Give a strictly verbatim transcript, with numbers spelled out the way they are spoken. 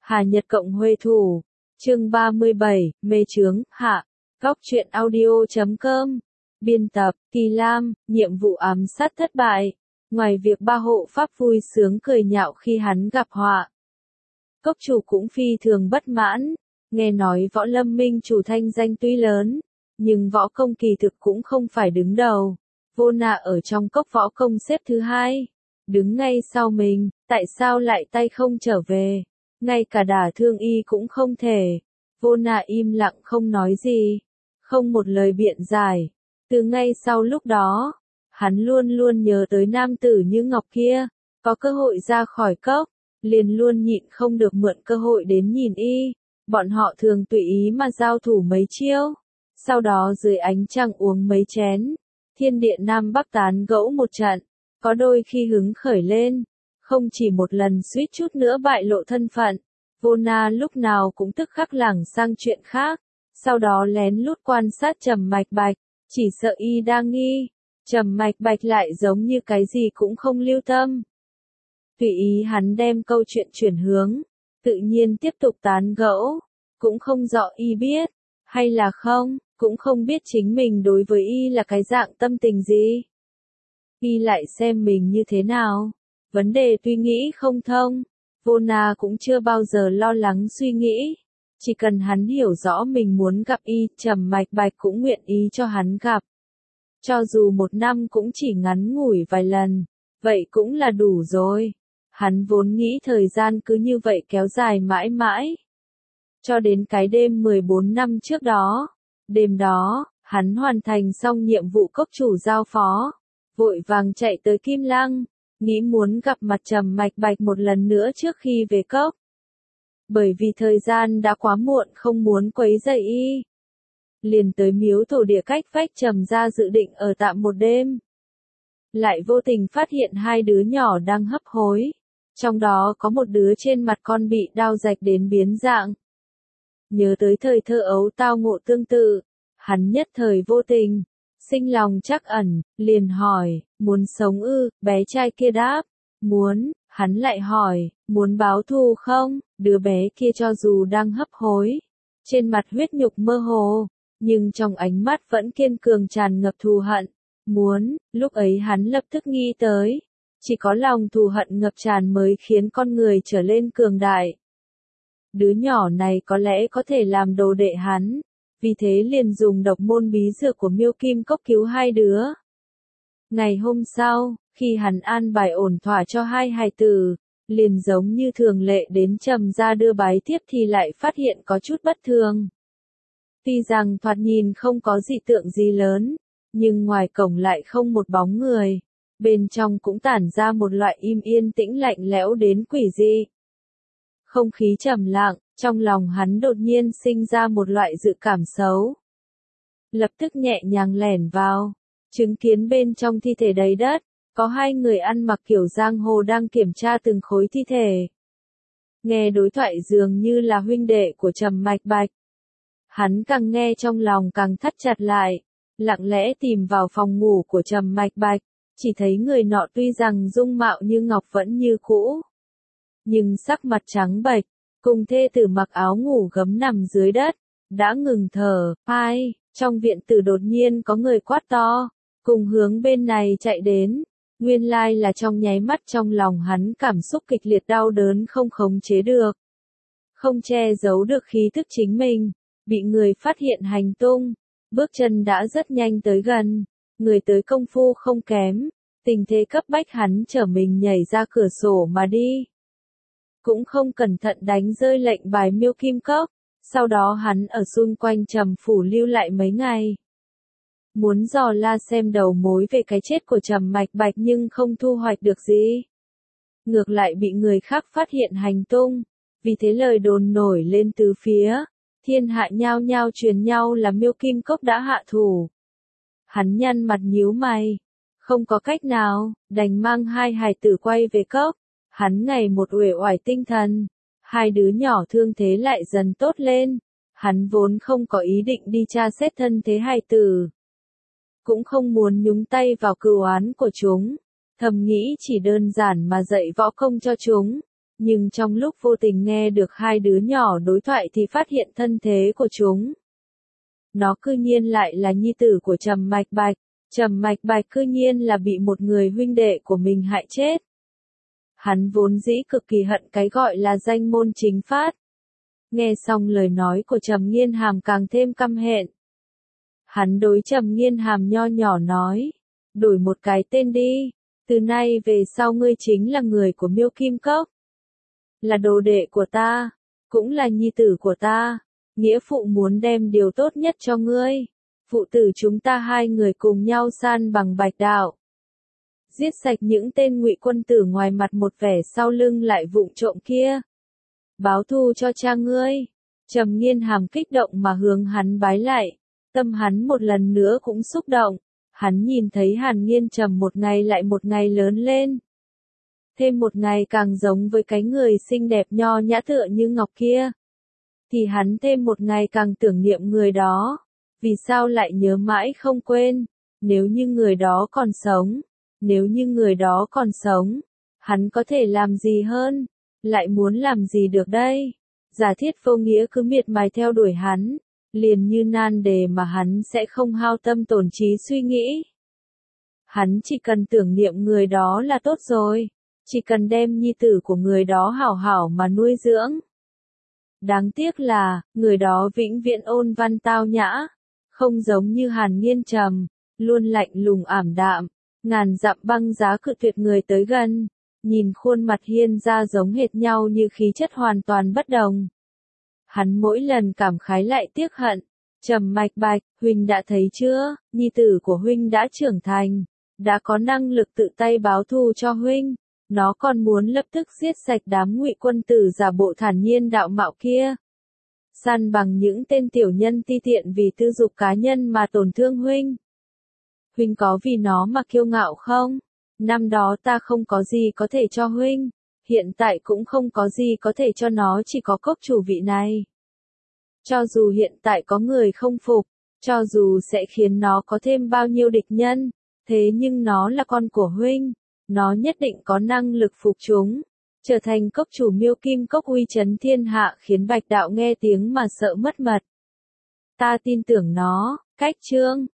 Hà Nhật Cộng Huê Thủ, chương ba mươi bảy, mê chướng, hạ, góc truyện audio chấm com, biên tập, Kỳ Lam, nhiệm vụ ám sát thất bại, ngoài việc ba hộ pháp vui sướng cười nhạo khi hắn gặp họa. Cốc chủ cũng phi thường bất mãn, nghe nói võ lâm minh chủ thanh danh tuy lớn, nhưng võ công kỳ thực cũng không phải đứng đầu, vô nạ ở trong cốc võ công xếp thứ hai, đứng ngay sau mình, tại sao lại tay không trở về, ngay cả đả thương y cũng không thể. Vô nạ im lặng không nói gì, không một lời biện giải. Từ ngay sau lúc đó, hắn luôn luôn nhớ tới nam tử như ngọc kia, có cơ hội ra khỏi cốc, liền luôn nhịn không được mượn cơ hội đến nhìn y. Bọn họ thường tùy ý mà giao thủ mấy chiêu, sau đó dưới ánh trăng uống mấy chén, thiên địa nam bắc tán gẫu một trận, có đôi khi hứng khởi lên, không chỉ một lần suýt chút nữa bại lộ thân phận. Vô Na lúc nào cũng tức khắc lảng sang chuyện khác, sau đó lén lút quan sát Trầm Mạch Bạch, chỉ sợ y đang nghi, Trầm Mạch Bạch lại giống như cái gì cũng không lưu tâm. Tùy ý hắn đem câu chuyện chuyển hướng, tự nhiên tiếp tục tán gẫu, cũng không rõ y biết, hay là không, cũng không biết chính mình đối với y là cái dạng tâm tình gì. Y lại xem mình như thế nào, vấn đề tuy nghĩ không thông. Vô Na cũng chưa bao giờ lo lắng suy nghĩ, chỉ cần hắn hiểu rõ mình muốn gặp y, Trầm Mạch Bạch cũng nguyện ý cho hắn gặp. Cho dù một năm cũng chỉ ngắn ngủi vài lần, vậy cũng là đủ rồi. Hắn vốn nghĩ thời gian cứ như vậy kéo dài mãi mãi. Cho đến cái đêm mười bốn năm trước đó, đêm đó, hắn hoàn thành xong nhiệm vụ cốc chủ giao phó, vội vàng chạy tới Kim Lăng. Nghĩ muốn gặp mặt Trầm Mạch Bạch một lần nữa trước khi về cốc. Bởi vì thời gian đã quá muộn không muốn quấy rầy y. Liền tới miếu thổ địa cách vách Trầm ra dự định ở tạm một đêm. Lại vô tình phát hiện hai đứa nhỏ đang hấp hối. Trong đó có một đứa trên mặt con bị đao rạch đến biến dạng. Nhớ tới thời thơ ấu tao ngộ tương tự, hắn nhất thời vô tình. Sinh lòng trắc ẩn, liền hỏi, muốn sống ư, bé trai kia đáp, muốn, hắn lại hỏi, muốn báo thù không, đứa bé kia cho dù đang hấp hối, trên mặt huyết nhục mơ hồ, nhưng trong ánh mắt vẫn kiên cường tràn ngập thù hận, muốn, lúc ấy hắn lập tức nghĩ tới, chỉ có lòng thù hận ngập tràn mới khiến con người trở lên cường đại. Đứa nhỏ này có lẽ có thể làm đồ đệ hắn. Vì thế liền dùng độc môn bí dược của Miêu Kim Cốc cứu hai đứa. Ngày hôm sau, khi hắn an bài ổn thỏa cho hai hài tử, liền giống như thường lệ đến Trầm ra đưa bái tiếp thì lại phát hiện có chút bất thường. Tuy rằng thoạt nhìn không có dị tượng gì lớn, nhưng ngoài cổng lại không một bóng người, bên trong cũng tản ra một loại im yên tĩnh lạnh lẽo đến quỷ dị. Không khí trầm lặng. Trong lòng hắn đột nhiên sinh ra một loại dự cảm xấu. Lập tức nhẹ nhàng lẻn vào, chứng kiến bên trong thi thể đầy đất, có hai người ăn mặc kiểu giang hồ đang kiểm tra từng khối thi thể. Nghe đối thoại dường như là huynh đệ của Trầm Mạch Bạch. Hắn càng nghe trong lòng càng thắt chặt lại, lặng lẽ tìm vào phòng ngủ của Trầm Mạch Bạch, chỉ thấy người nọ tuy rằng dung mạo như ngọc vẫn như cũ, nhưng sắc mặt trắng bệch. Cùng thê tử mặc áo ngủ gấm nằm dưới đất, đã ngừng thở, ai, trong viện tử đột nhiên có người quát to, cùng hướng bên này chạy đến, nguyên lai là trong nháy mắt trong lòng hắn cảm xúc kịch liệt đau đớn không khống chế được. Không che giấu được khí thức chính mình, bị người phát hiện hành tung, bước chân đã rất nhanh tới gần, người tới công phu không kém, tình thế cấp bách hắn trở mình nhảy ra cửa sổ mà đi. Cũng không cẩn thận đánh rơi lệnh bài Miêu Kim Cốc, sau đó hắn ở xung quanh Trầm phủ lưu lại mấy ngày. Muốn dò la xem đầu mối về cái chết của Trầm Mạch Bạch nhưng không thu hoạch được gì. Ngược lại bị người khác phát hiện hành tung, vì thế lời đồn nổi lên tứ phía, thiên hạ nhao nhao truyền nhau là Miêu Kim Cốc đã hạ thủ. Hắn nhăn mặt nhíu mày, không có cách nào, đành mang hai hài tử quay về cốc. Hắn ngày một uể oải tinh thần, hai đứa nhỏ thương thế lại dần tốt lên, hắn vốn không có ý định đi tra xét thân thế hài tử. Cũng không muốn nhúng tay vào cừu oán của chúng, thầm nghĩ chỉ đơn giản mà dạy võ công cho chúng, nhưng trong lúc vô tình nghe được hai đứa nhỏ đối thoại thì phát hiện thân thế của chúng. Nó cư nhiên lại là nhi tử của Trầm Mạch Bạch, Trầm Mạch Bạch cư nhiên là bị một người huynh đệ của mình hại chết. Hắn vốn dĩ cực kỳ hận cái gọi là danh môn chính phát. Nghe xong lời nói của Trầm Nghiên Hàm càng thêm căm hẹn. Hắn đối Trầm Nghiên Hàm nho nhỏ nói, đổi một cái tên đi, từ nay về sau ngươi chính là người của Miêu Kim Cốc. Là đồ đệ của ta, cũng là nhi tử của ta, nghĩa phụ muốn đem điều tốt nhất cho ngươi. Phụ tử chúng ta hai người cùng nhau san bằng Bạch Đạo. Giết sạch những tên Ngụy quân tử ngoài mặt một vẻ sau lưng lại vụng trộm kia. Báo thù cho cha ngươi. Trầm Nghiên Hàm kích động mà hướng hắn bái lại. Tâm hắn một lần nữa cũng xúc động. Hắn nhìn thấy Hàn Nghiên Trầm một ngày lại một ngày lớn lên. Thêm một ngày càng giống với cái người xinh đẹp nho nhã tựa như ngọc kia. Thì hắn thêm một ngày càng tưởng niệm người đó. Vì sao lại nhớ mãi không quên? Nếu như người đó còn sống. Nếu như người đó còn sống. Hắn có thể làm gì hơn? Lại muốn làm gì được đây? Giả thiết vô nghĩa cứ miệt mài theo đuổi hắn. Liền như nan đề mà hắn sẽ không hao tâm tổn trí suy nghĩ. Hắn chỉ cần tưởng niệm người đó là tốt rồi. Chỉ cần đem nhi tử của người đó hảo hảo mà nuôi dưỡng. Đáng tiếc là, người đó vĩnh viễn ôn văn tao nhã. Không giống như Hàn Nghiên Trầm, luôn lạnh lùng ảm đạm. Ngàn dặm băng giá cự tuyệt người tới gần. Nhìn khuôn mặt hiên ra giống hệt nhau như khí chất hoàn toàn bất đồng. Hắn mỗi lần cảm khái lại tiếc hận. Trầm Mạch Bạch, huynh đã thấy chưa, nhi tử của huynh đã trưởng thành, đã có năng lực tự tay báo thù cho huynh. Nó còn muốn lập tức giết sạch đám Ngụy quân tử giả bộ thản nhiên đạo mạo kia. Săn bằng những tên tiểu nhân ti tiện vì tư dục cá nhân mà tổn thương huynh. Huynh có vì nó mà kiêu ngạo không? Năm đó ta không có gì có thể cho huynh, hiện tại cũng không có gì có thể cho nó, chỉ có cốc chủ vị này. Cho dù hiện tại có người không phục, cho dù sẽ khiến nó có thêm bao nhiêu địch nhân, thế nhưng nó là con của huynh, nó nhất định có năng lực phục chúng, trở thành cốc chủ Miêu Kim Cốc uy chấn thiên hạ, khiến Bạch Đạo nghe tiếng mà sợ mất mật. Ta tin tưởng nó. Cách chương